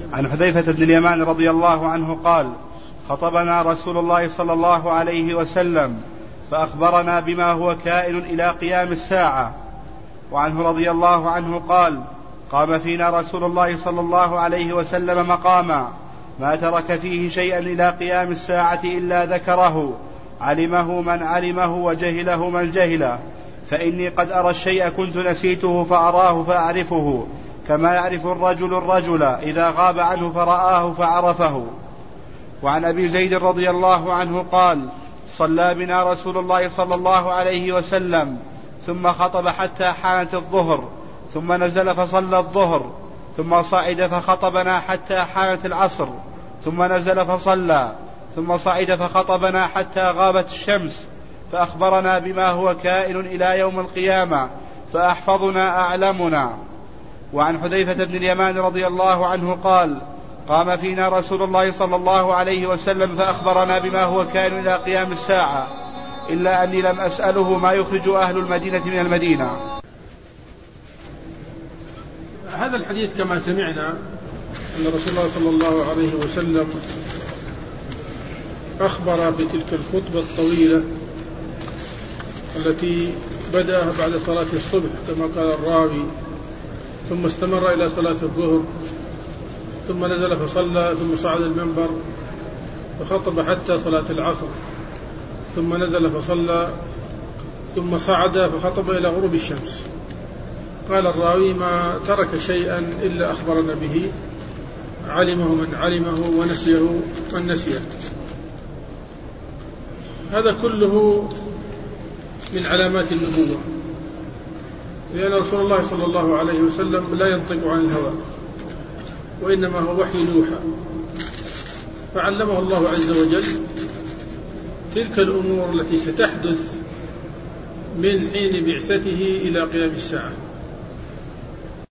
عن حذيفة بن اليمان رضي الله عنه قال: خطبنا رسول الله صلى الله عليه وسلم فأخبرنا بما هو كائن إلى قيام الساعة. وعنه رضي الله عنه قال: قام فينا رسول الله صلى الله عليه وسلم مقاما ما ترك فيه شيئا إلى قيام الساعة إلا ذكره، علمه من علمه وجهله من جهله، فإني قد أرى الشيء كنت نسيته فأراه فأعرفه، كما يعرف الرجل إذا غاب عنه فرآه فعرفه. وعن أبي زيد رضي الله عنه قال: صلى بنا رسول الله صلى الله عليه وسلم ثم خطب حتى حانت الظهر، ثم نزل فصلى الظهر، ثم صعد فخطبنا حتى حانت العصر، ثم نزل فصلى، ثم صعد فخطبنا حتى غابت الشمس، فأخبرنا بما هو كائن إلى يوم القيامة، فأحفظنا أعلمنا. وعن حذيفة بن اليمان رضي الله عنه قال: قام فينا رسول الله صلى الله عليه وسلم فأخبرنا بما هو كائن إلى قيام الساعة، إلا أني لم أسأله ما يخرج أهل المدينة من المدينة. هذا الحديث كما سمعنا أن رسول الله صلى الله عليه وسلم أخبر بتلك الخطبة الطويلة التي بدأها بعد صلاة الصبح كما قال الراوي، ثم استمر إلى صلاة الظهر، ثم نزل فصلى، ثم صعد المنبر فخطب حتى صلاة العصر، ثم نزل فصلى، ثم صعد فخطب إلى غروب الشمس. قال الراوي: ما ترك شيئا إلا أخبرنا به، علمه من علمه ونسيه من نسيه. هذا كله من علامات النبوة، لأن رسول الله صلى الله عليه وسلم لا ينطق عن الهوى، وإنما هو وحي يوحى، فعلمه الله عز وجل تلك الأمور التي ستحدث من حين بعثته إلى قيام الساعة.